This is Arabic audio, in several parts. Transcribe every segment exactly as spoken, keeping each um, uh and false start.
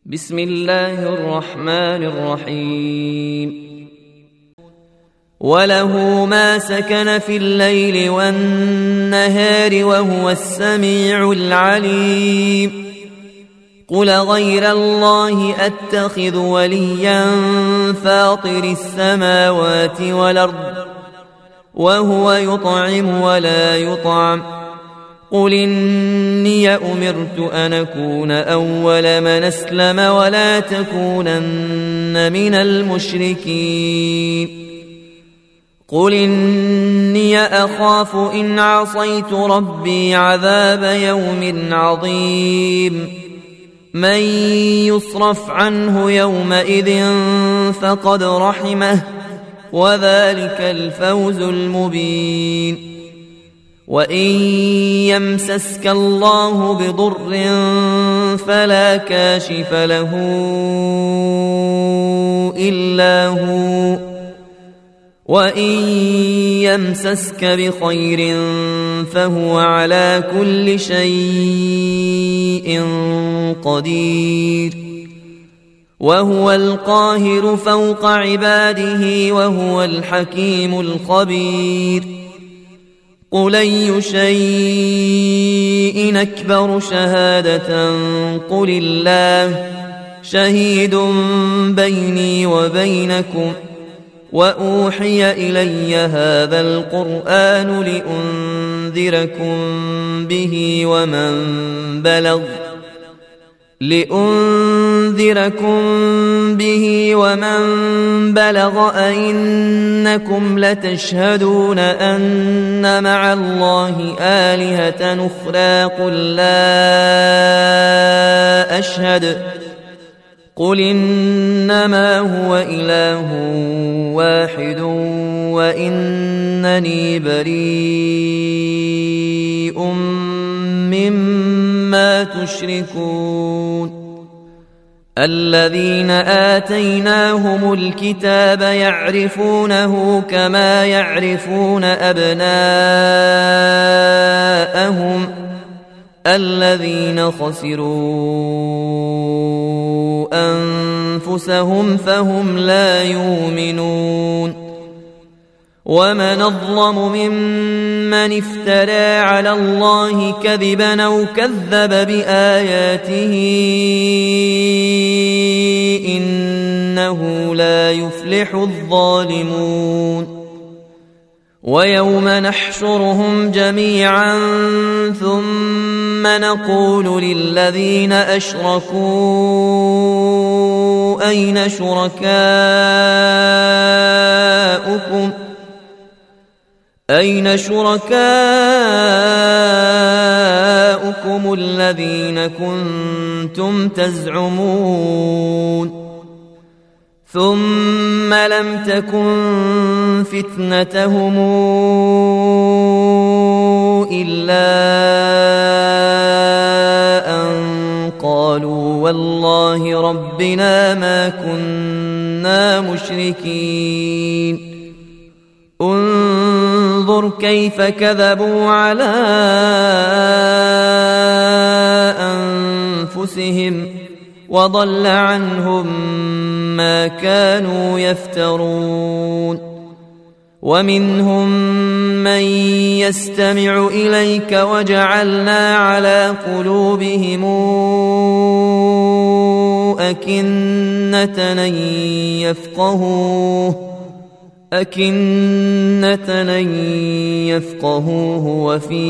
بسم الله الرحمن الرحيم. وله ما سكن في الليل والنهار وهو السميع العليم. قل غير الله أتخذ وليا فاطر السماوات والأرض وهو يطعم ولا يطعم. قل إني أمرت أن أكون أول من أسلم ولا تكونن من المشركين. قل إني أخاف إن عصيت ربي عذاب يوم عظيم. من يصرف عنه يومئذ فقد رحمه وذلك الفوز المبين. وإن يمسسك الله بضر فلا كاشف له إلا هو، وإن يمسسك بخير فهو على كل شيء قدير. وهو القاهر فوق عباده وهو الحكيم الخبير. قل أي شيء أكبر شهادة قل الله شهيد بيني وبينكم. وأوحي إلي هذا القرآن لأنذركم به ومن بلغ لأنذركم به ومن بلغ أئنكم لتشهدون أن مع الله آلهة أخرى قل لا أشهد قل إنما هو إله واحد وإنني بريء مما تشركون. الذين آتيناهم الكتاب يعرفونه كما يعرفون أبناءهم الذين خسروا أنفسهم فهم لا يؤمنون. ومن أظلم ممن افترى على الله كذبا أو كذب بآياته إنه لا يفلح الظالمون. ويوم نحشرهم جميعا ثم نقول للذين أشركوا أين شركاؤكم أين شركاؤكم الذين كنتم تزعمون. ثم لم تكن فتنتهم إلا أن قالوا والله ربنا ما كنا مشركين. انظر كيف كذبوا على أنفسهم وضل عنهم ما كانوا يفترون. ومنهم من يستمع إليك وجعلنا على قلوبهم أكنة أن يفقهوه أكنة أن يفقهوه وفي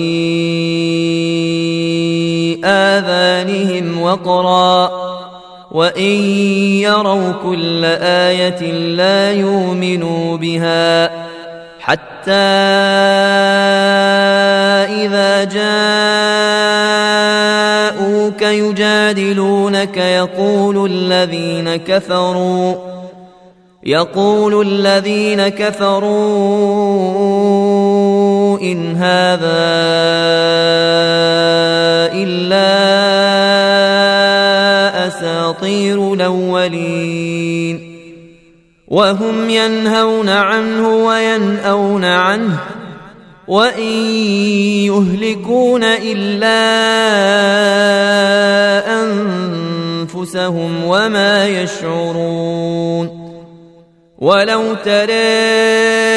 آذانهم وقرا وإن يروا كل آية لا يؤمنوا بها حتى إذا جاءوك يجادلونك يقول الذين كفروا يقول الذين كفروا إن هذا إلا أساطير الأولين. وهم ينهون عنه وينأون عنه وإن يهلكون إلا أنفسهم وما يشعرون. ولو ترى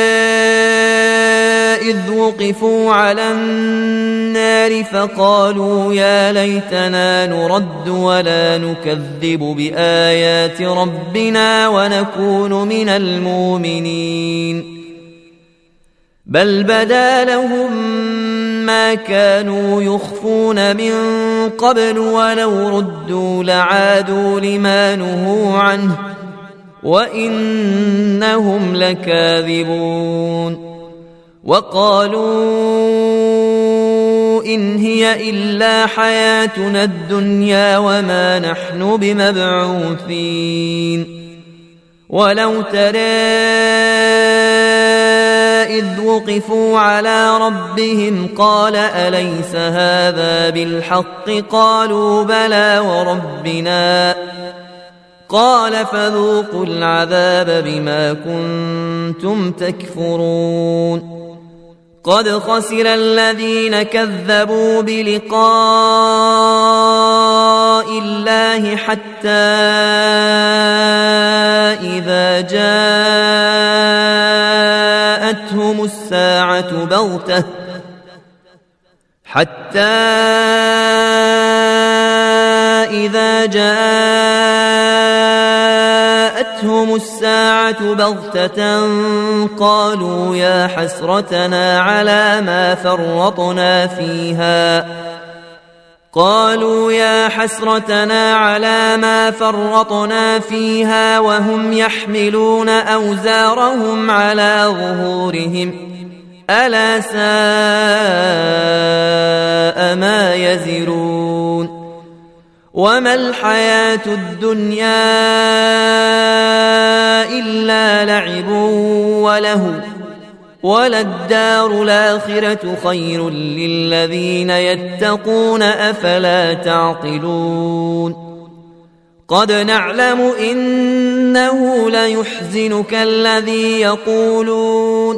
إذ وقفوا على النار فقالوا يا ليتنا نرد ولا نكذب بآيات ربنا ونكون من المؤمنين بل بدا لهم ما كانوا يخفون من قبل ولو ردوا لعادوا لما نهوا عنه وإنهم لكاذبون. وقالوا إن هي إلا حياتنا الدنيا وما نحن بمبعوثين. ولو ترى إذ وقفوا على ربهم قال أليس هذا بالحق قالوا بلى وربنا قال فذوقوا العذاب بما كنتم تكفرون. قد خسر الذين كذبوا بلقاء الله حتى إذا جاءتهم الساعة بغتة حتى إذا جاءتهم الساعة بغتة قالوا يا حسرتنا على ما فرطنا فيها قالوا يا حسرتنا على ما فرطنا فيها وهم يحملون أوزارهم على ظهورهم ألا ساء ما يزرون. وما الحياة الدنيا إلا لعب ولهو وللدار الآخرة خير للذين يتقون أفلا تعقلون. قد نعلم إنه ليحزنك الذي يقولون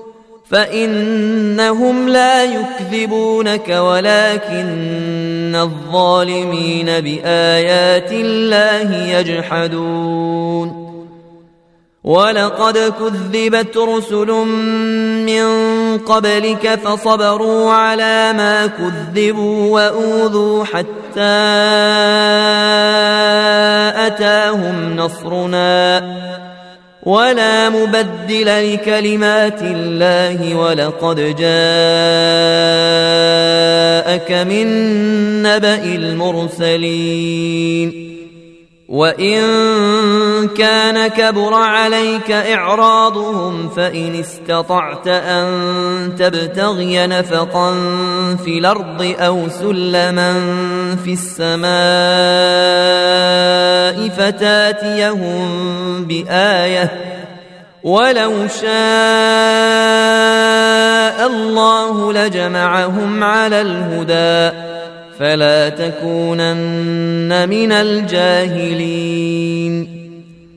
فإنهم لا يكذبونك ولكن الظالمين بآيات الله يجحدون. ولقد كذبت رسل من قبلك فصبروا على ما كذبوا وأوذوا حتى أتاهم نصرنا ولا مبدل لكلمات الله ولقد جاءك من نبأ المرسلين. وإن كان كبر عليك إعراضهم فإن استطعت أن تبتغي نفقا في الأرض أو سلما في السماء فتاتيهم بآية ولو شاء الله لجمعهم على الهدى فلا تكونن من الجاهلين.